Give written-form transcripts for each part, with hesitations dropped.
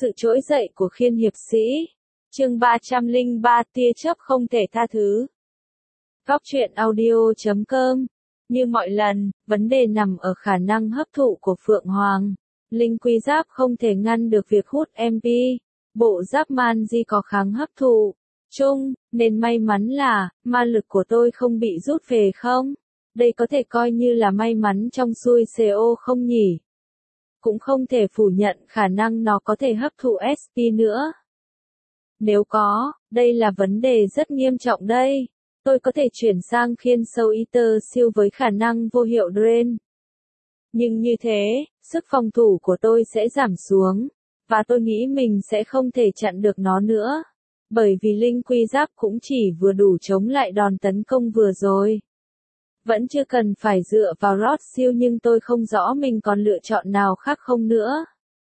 Sự trỗi dậy của Khiên hiệp sĩ. Chương 303 tia chớp không thể tha thứ. Góc truyện audio.com. Như mọi lần, vấn đề nằm ở khả năng hấp thụ của Phượng Hoàng. Linh quy giáp không thể ngăn được việc hút MP. Bộ giáp man di có kháng hấp thụ chung, nên may mắn là ma lực của tôi không bị rút về không? Đây có thể coi như là may mắn trong xui xẻo không nhỉ? Cũng không thể phủ nhận khả năng nó có thể hấp thụ SP nữa. Nếu có, đây là vấn đề rất nghiêm trọng đây. Tôi có thể chuyển sang khiên sâu Ether siêu với khả năng vô hiệu Drain. Nhưng như thế, sức phòng thủ của tôi sẽ giảm xuống, và tôi nghĩ mình sẽ không thể chặn được nó nữa. Bởi vì linh quy giáp cũng chỉ vừa đủ chống lại đòn tấn công vừa rồi. Vẫn chưa cần phải dựa vào Rod siêu nhưng tôi không rõ mình còn lựa chọn nào khác không nữa.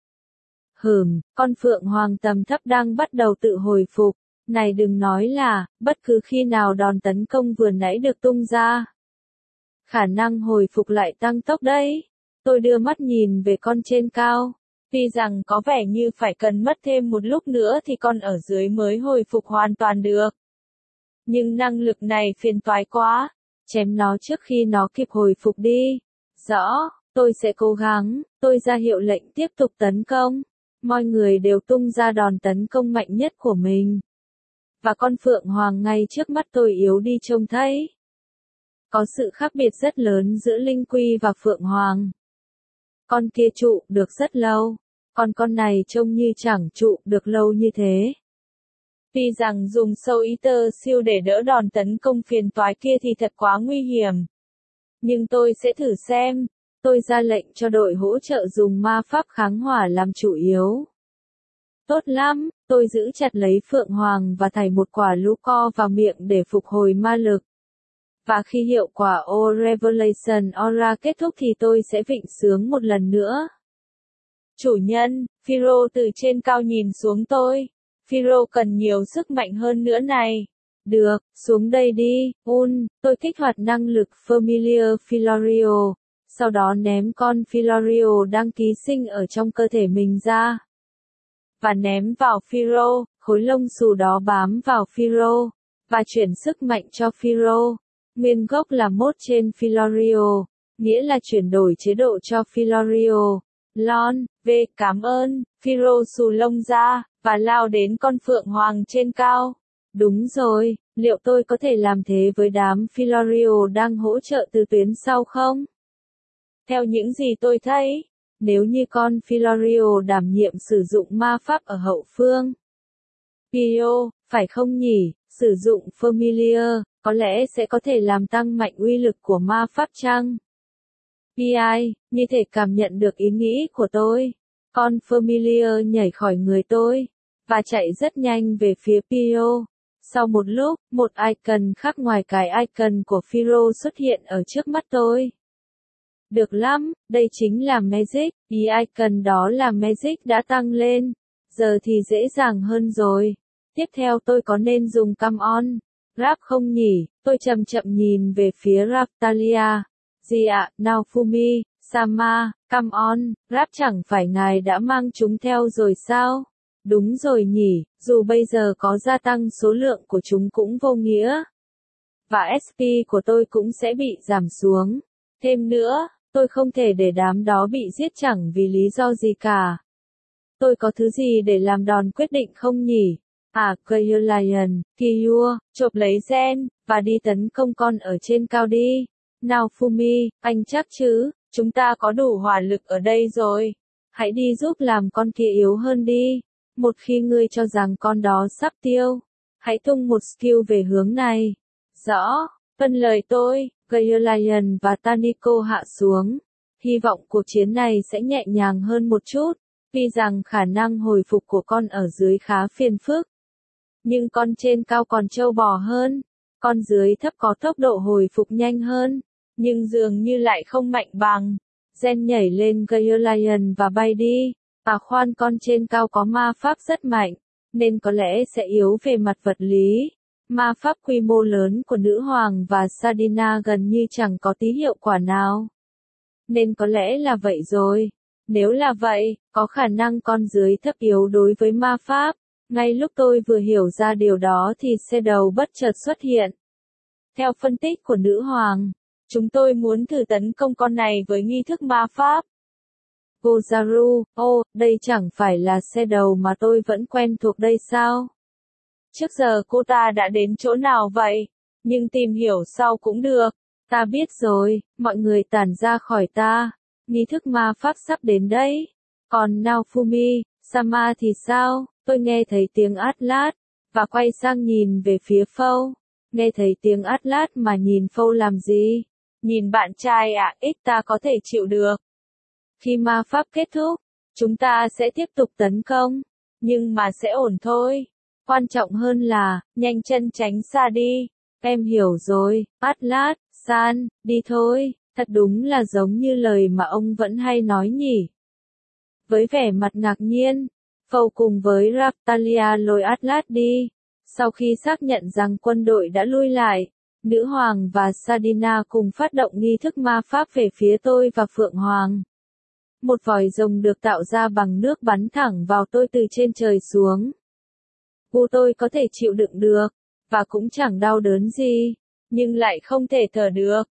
Con Phượng Hoàng tầm thấp đang bắt đầu tự hồi phục. Này đừng nói là, bất cứ khi nào đòn tấn công vừa nãy được tung ra, khả năng hồi phục lại tăng tốc đấy. Tôi đưa mắt nhìn về con trên cao. Tuy rằng có vẻ như phải cần mất thêm một lúc nữa thì con ở dưới mới hồi phục hoàn toàn được. Nhưng năng lực này phiền toái quá. Chém nó trước khi nó kịp hồi phục đi. Rõ, tôi sẽ cố gắng. Tôi ra hiệu lệnh tiếp tục tấn công. Mọi người đều tung ra đòn tấn công mạnh nhất của mình. Và con Phượng Hoàng ngay trước mắt tôi yếu đi trông thấy. Có sự khác biệt rất lớn giữa Linh Quy và Phượng Hoàng. Con kia trụ được rất lâu. Còn con này trông như chẳng trụ được lâu như thế. Tuy rằng dùng sâu Ether siêu để đỡ đòn tấn công phiền toái kia thì thật quá nguy hiểm. Nhưng tôi sẽ thử xem. Tôi ra lệnh cho đội hỗ trợ dùng ma pháp kháng hỏa làm chủ yếu. Tốt lắm, tôi giữ chặt lấy Phượng Hoàng và thảy một quả lũ co vào miệng để phục hồi ma lực. Và khi hiệu quả O Revelation Aura kết thúc thì tôi sẽ vịnh sướng một lần nữa. Chủ nhân, Phiro từ trên cao nhìn xuống tôi. Phiro cần nhiều sức mạnh hơn nữa này. Được, xuống đây đi, tôi kích hoạt năng lực Familiar Filorio. Sau đó ném con Filorio đang ký sinh ở trong cơ thể mình ra. Và ném vào Phiro, khối lông xù đó bám vào Phiro. Và chuyển sức mạnh cho Phiro. Nguyên gốc là mốt trên Filorio, nghĩa là chuyển đổi chế độ cho Filorio. Lon, cảm ơn, Phiro xù lông ra, và lao đến con Phượng Hoàng trên cao. Đúng rồi, liệu tôi có thể làm thế với đám Filorio đang hỗ trợ từ tuyến sau không? Theo những gì tôi thấy, nếu như con Filorio đảm nhiệm sử dụng ma pháp ở hậu phương. Pio, phải không nhỉ, sử dụng Familiar, có lẽ sẽ có thể làm tăng mạnh uy lực của ma pháp chăng? PI, như thể cảm nhận được ý nghĩ của tôi. Con Familiar nhảy khỏi người tôi, và chạy rất nhanh về phía Pio. Sau một lúc, một icon khác ngoài cái icon của Phiro xuất hiện ở trước mắt tôi. Được lắm, đây chính là Magic, ý icon đó là Magic đã tăng lên. Giờ thì dễ dàng hơn rồi. Tiếp theo tôi có nên dùng Come On, Rap không nhỉ? Tôi chậm chậm nhìn về phía Raftalia. Gì ạ, Naofumi, Sama, Come On, Rap chẳng phải ngài đã mang chúng theo rồi sao? Đúng rồi nhỉ, dù bây giờ có gia tăng số lượng của chúng cũng vô nghĩa. Và SP của tôi cũng sẽ bị giảm xuống. Thêm nữa, tôi không thể để đám đó bị giết chẳng vì lý do gì cả. Tôi có thứ gì để làm đòn quyết định không nhỉ? Lion, Kiyua, chộp lấy gen, và đi tấn công con ở trên cao đi. Naofumi, anh chắc chứ, chúng ta có đủ hỏa lực ở đây rồi. Hãy đi giúp làm con kia yếu hơn đi. Một khi ngươi cho rằng con đó sắp tiêu, hãy tung một skill về hướng này. Rõ, vâng lời tôi, Lion và Taniko hạ xuống. Hy vọng cuộc chiến này sẽ nhẹ nhàng hơn một chút, vì rằng khả năng hồi phục của con ở dưới khá phiền phức. Nhưng con trên cao còn trâu bò hơn, con dưới thấp có tốc độ hồi phục nhanh hơn, nhưng dường như lại không mạnh bằng. Gen nhảy lên Lion và bay đi. Khoan, con trên cao có ma pháp rất mạnh, nên có lẽ sẽ yếu về mặt vật lý. Ma pháp quy mô lớn của nữ hoàng và Sadina gần như chẳng có tí hiệu quả nào. Nên có lẽ là vậy rồi. Nếu là vậy, có khả năng con dưới thấp yếu đối với ma pháp. Ngay lúc tôi vừa hiểu ra điều đó thì Shadow bất chợt xuất hiện. Theo phân tích của nữ hoàng, chúng tôi muốn thử tấn công con này với nghi thức ma pháp. Gozaru, đây chẳng phải là Shadow mà tôi vẫn quen thuộc đây sao? Trước giờ cô ta đã đến chỗ nào vậy? Nhưng tìm hiểu sau cũng được. Ta biết rồi, mọi người tản ra khỏi ta. Nghi thức ma pháp sắp đến đấy. Còn Naofumi, Sama thì sao? Tôi nghe thấy tiếng Atlas, và quay sang nhìn về phía Phâu. Nghe thấy tiếng Atlas mà nhìn Phâu làm gì? Nhìn bạn trai ít ta có thể chịu được. Khi ma pháp kết thúc, chúng ta sẽ tiếp tục tấn công. Nhưng mà sẽ ổn thôi. Quan trọng hơn là, nhanh chân tránh xa đi. Em hiểu rồi, Atlas, San, đi thôi. Thật đúng là giống như lời mà ông vẫn hay nói nhỉ. Với vẻ mặt ngạc nhiên, Phâu cùng với Raphtalia lôi Atlas đi. Sau khi xác nhận rằng quân đội đã lui lại, Nữ Hoàng và Sadina cùng phát động nghi thức ma pháp về phía tôi và Phượng Hoàng. Một vòi rồng được tạo ra bằng nước bắn thẳng vào tôi từ trên trời xuống. Tôi có thể chịu đựng được, và cũng chẳng đau đớn gì, nhưng lại không thể thở được.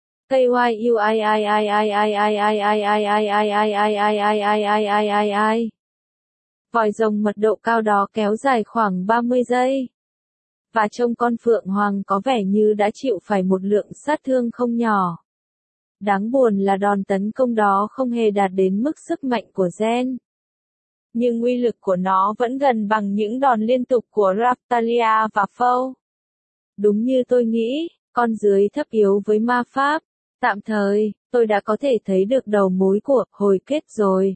Vòi rồng mật độ cao đó kéo dài khoảng 30 giây. Và trông con Phượng Hoàng có vẻ như đã chịu phải một lượng sát thương không nhỏ. Đáng buồn là đòn tấn công đó không hề đạt đến mức sức mạnh của Gen. Nhưng uy lực của nó vẫn gần bằng những đòn liên tục của Raphtalia và Phâu. Đúng như tôi nghĩ, con dưới thấp yếu với ma pháp. Tạm thời, tôi đã có thể thấy được đầu mối của hồi kết rồi.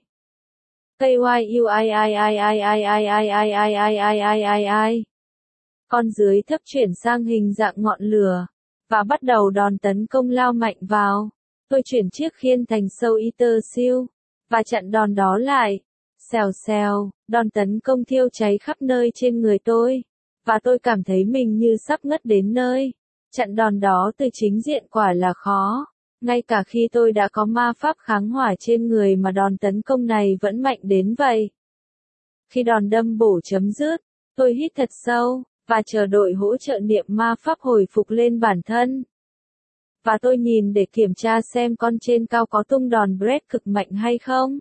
Con dưới thấp chuyển sang hình dạng ngọn lửa, và bắt đầu đòn tấn công lao mạnh vào. Tôi chuyển chiếc khiên thành Soul Eater siêu, và chặn đòn đó lại. Xèo xèo, đòn tấn công thiêu cháy khắp nơi trên người tôi, và tôi cảm thấy mình như sắp ngất đến nơi. Chặn đòn đó từ chính diện quả là khó. Ngay cả khi tôi đã có ma pháp kháng hỏa trên người mà đòn tấn công này vẫn mạnh đến vậy. Khi đòn đâm bổ chấm dứt, tôi hít thật sâu, và chờ đội hỗ trợ niệm ma pháp hồi phục lên bản thân. Và tôi nhìn để kiểm tra xem con trên cao có tung đòn break cực mạnh hay không.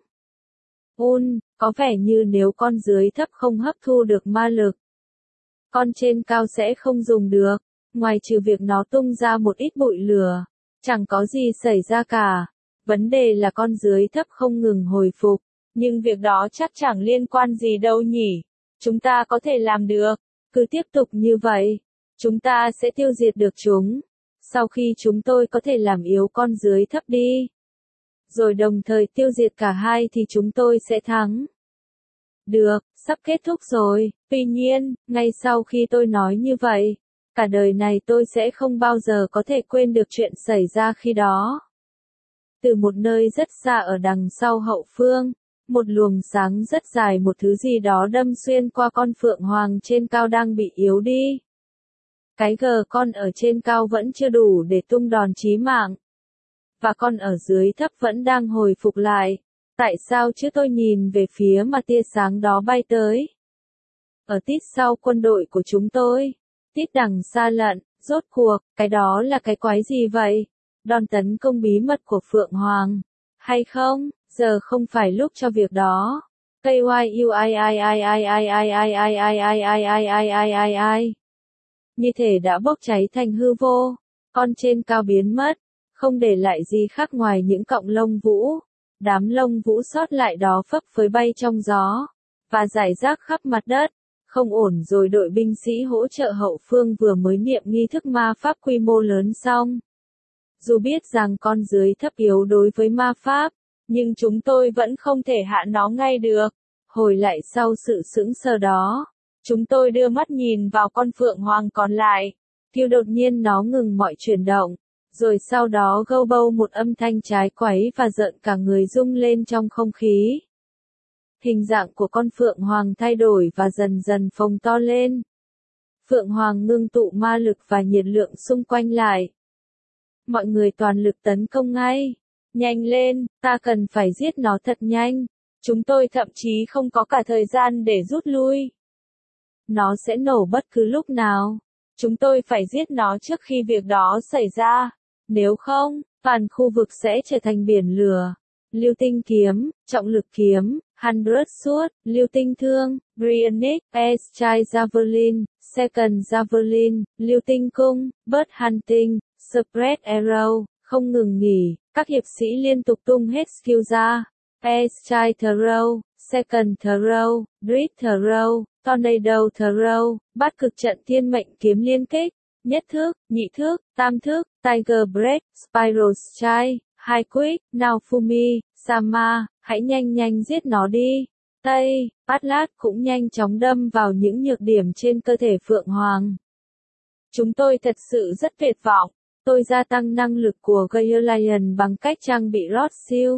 Có vẻ như nếu con dưới thấp không hấp thu được ma lực, con trên cao sẽ không dùng được, ngoài trừ việc nó tung ra một ít bụi lửa. Chẳng có gì xảy ra cả. Vấn đề là con dưới thấp không ngừng hồi phục. Nhưng việc đó chắc chẳng liên quan gì đâu nhỉ. Chúng ta có thể làm được. Cứ tiếp tục như vậy. Chúng ta sẽ tiêu diệt được chúng. Sau khi chúng tôi có thể làm yếu con dưới thấp đi, rồi đồng thời tiêu diệt cả hai thì chúng tôi sẽ thắng. Được, sắp kết thúc rồi. Tuy nhiên, ngay sau khi tôi nói như vậy, cả đời này tôi sẽ không bao giờ có thể quên được chuyện xảy ra khi đó. Từ một nơi rất xa ở đằng sau hậu phương, một luồng sáng rất dài một thứ gì đó đâm xuyên qua con Phượng Hoàng trên cao đang bị yếu đi. Cái con ở trên cao vẫn chưa đủ để tung đòn chí mạng. Và con ở dưới thấp vẫn đang hồi phục lại. Tại sao chứ tôi nhìn về phía mà tia sáng đó bay tới? Ở tít sau quân đội của chúng tôi. Tít đằng xa lận, rốt cuộc, cái đó là cái quái gì vậy? Đòn tấn công bí mật của Phượng Hoàng. Hay không, giờ không phải lúc cho việc đó. Như thể đã bốc cháy thành hư vô. Con trên cao biến mất, không để lại gì khác ngoài những cọng lông vũ. Đám lông vũ sót lại đó phấp phới bay trong gió, và rải rác khắp mặt đất. Không ổn rồi, đội binh sĩ hỗ trợ hậu phương vừa mới niệm nghi thức ma pháp quy mô lớn xong. Dù biết rằng con dưới thấp yếu đối với ma pháp, nhưng chúng tôi vẫn không thể hạ nó ngay được. Hồi lại sau sự sững sờ đó, chúng tôi đưa mắt nhìn vào con Phượng Hoàng còn lại. Thì đột nhiên nó ngừng mọi chuyển động, rồi sau đó gâu bâu một âm thanh trái quấy và rợn cả người rung lên trong không khí. Hình dạng của con Phượng Hoàng thay đổi và dần dần phồng to lên. Phượng Hoàng ngưng tụ ma lực và nhiệt lượng xung quanh lại. Mọi người toàn lực tấn công ngay. Nhanh lên, ta cần phải giết nó thật nhanh. Chúng tôi thậm chí không có cả thời gian để rút lui. Nó sẽ nổ bất cứ lúc nào. Chúng tôi phải giết nó trước khi việc đó xảy ra. Nếu không, toàn khu vực sẽ trở thành biển lửa. Lưu tinh kiếm, trọng lực kiếm, 100 Sword, lưu tinh thương, Bionic, Airstrike Javelin, Second Javelin, lưu tinh cung, Bird Hunting, Spread Arrow, không ngừng nghỉ, các hiệp sĩ liên tục tung hết skill ra. Airstrike Throw, Second Throw, Grid Throw, Tornado Throw, bát cực trận thiên mệnh kiếm liên kích, nhất thức, nhị thức, tam thức, Tiger Breath, Spiral Strike, High Quick, Naofumi, Sama, hãy nhanh nhanh giết nó đi. Tây, Atlas cũng nhanh chóng đâm vào những nhược điểm trên cơ thể Phượng Hoàng. Chúng tôi thật sự rất tuyệt vọng. Tôi gia tăng năng lực của Gaelian bằng cách trang bị Rod Shield.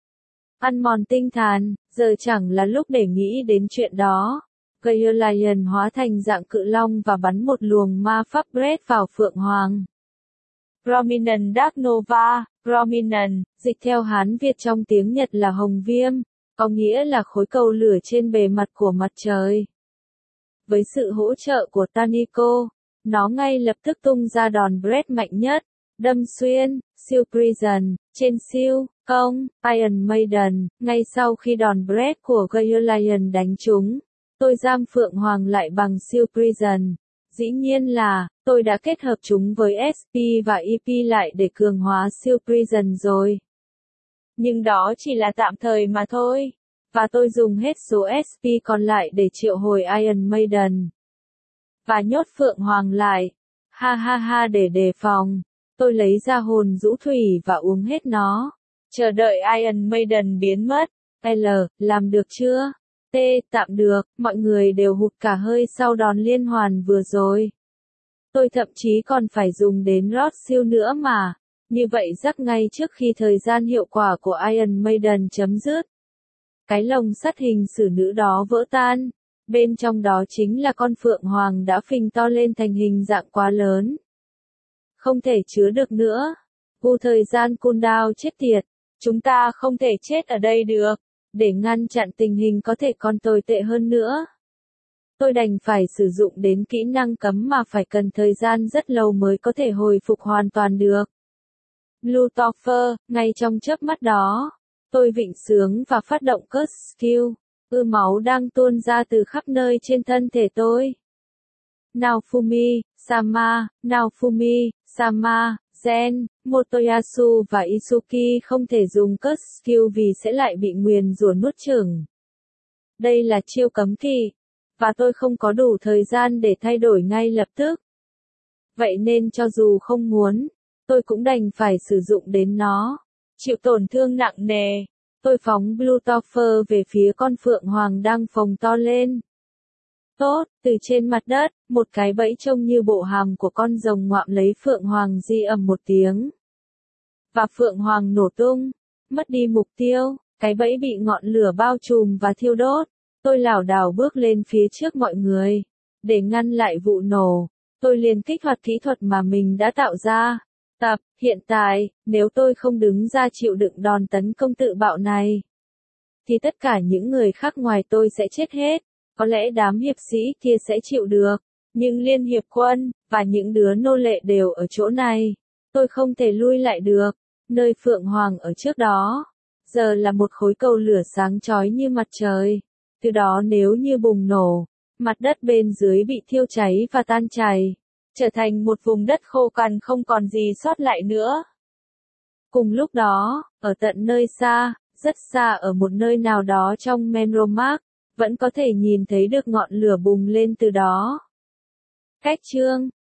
Ăn mòn tinh thần, giờ chẳng là lúc để nghĩ đến chuyện đó. Gaelian hóa thành dạng cự long và bắn một luồng ma pháp Breath vào Phượng Hoàng. Prominent Dark Nova, Prominent, dịch theo Hán Việt trong tiếng Nhật là hồng viêm, có nghĩa là khối cầu lửa trên bề mặt của mặt trời. Với sự hỗ trợ của Taniko, nó ngay lập tức tung ra đòn Breath mạnh nhất, đâm xuyên, Shield Prison, trên siêu, công, Iron Maiden, ngay sau khi đòn Breath của Gaelian đánh trúng. Tôi giam Phượng Hoàng lại bằng Shield Prison. Dĩ nhiên là, tôi đã kết hợp chúng với SP và EP lại để cường hóa Shield Prison rồi. Nhưng đó chỉ là tạm thời mà thôi. Và tôi dùng hết số SP còn lại để triệu hồi Iron Maiden. Và nhốt Phượng Hoàng lại. Ha ha ha, để đề phòng. Tôi lấy ra hồn rũ thủy và uống hết nó. Chờ đợi Iron Maiden biến mất. L, làm được chưa? T, tạm được, mọi người đều hụt cả hơi sau đòn liên hoàn vừa rồi. Tôi thậm chí còn phải dùng đến Rod Shield nữa mà. Như vậy rắc ngay trước khi thời gian hiệu quả của Iron Maiden chấm dứt. Cái lồng sắt hình xử nữ đó vỡ tan. Bên trong đó chính là con Phượng Hoàng đã phình to lên thành hình dạng quá lớn. Không thể chứa được nữa. Vô thời gian cooldown chết tiệt. Chúng ta không thể chết ở đây được. Để ngăn chặn tình hình có thể còn tồi tệ hơn nữa. Tôi đành phải sử dụng đến kỹ năng cấm mà phải cần thời gian rất lâu mới có thể hồi phục hoàn toàn được. Blue Topher, ngay trong chớp mắt đó, tôi vịnh sướng và phát động curse skill. Máu đang tuôn ra từ khắp nơi trên thân thể tôi. Naofumi, Sama, Naofumi, Sama, Zen, Motoyasu và Isuki không thể dùng curse skill vì sẽ lại bị nguyền rủa nuốt chửng. Đây là chiêu cấm kỵ, và tôi không có đủ thời gian để thay đổi ngay lập tức. Vậy nên cho dù không muốn, tôi cũng đành phải sử dụng đến nó. Chịu tổn thương nặng nề, tôi phóng Blue Topher về phía con Phượng Hoàng đang phồng to lên. Tốt, từ trên mặt đất, một cái bẫy trông như bộ hàm của con rồng ngoạm lấy Phượng Hoàng di ầm một tiếng. Và Phượng Hoàng nổ tung, mất đi mục tiêu, cái bẫy bị ngọn lửa bao trùm và thiêu đốt. Tôi lảo đảo bước lên phía trước mọi người. Để ngăn lại vụ nổ, tôi liền kích hoạt kỹ thuật mà mình đã tạo ra. Hiện tại, nếu tôi không đứng ra chịu đựng đòn tấn công tự bạo này, thì tất cả những người khác ngoài tôi sẽ chết hết. Có lẽ đám hiệp sĩ kia sẽ chịu được, nhưng Liên Hiệp Quân, và những đứa nô lệ đều ở chỗ này. Tôi không thể lui lại được. Nơi Phượng Hoàng ở trước đó, giờ là một khối cầu lửa sáng chói như mặt trời. Từ đó nếu như bùng nổ, mặt đất bên dưới bị thiêu cháy và tan chảy, trở thành một vùng đất khô cằn không còn gì sót lại nữa. Cùng lúc đó, ở tận nơi xa, rất xa ở một nơi nào đó trong Menromark, vẫn có thể nhìn thấy được ngọn lửa bùng lên từ đó. Cách chương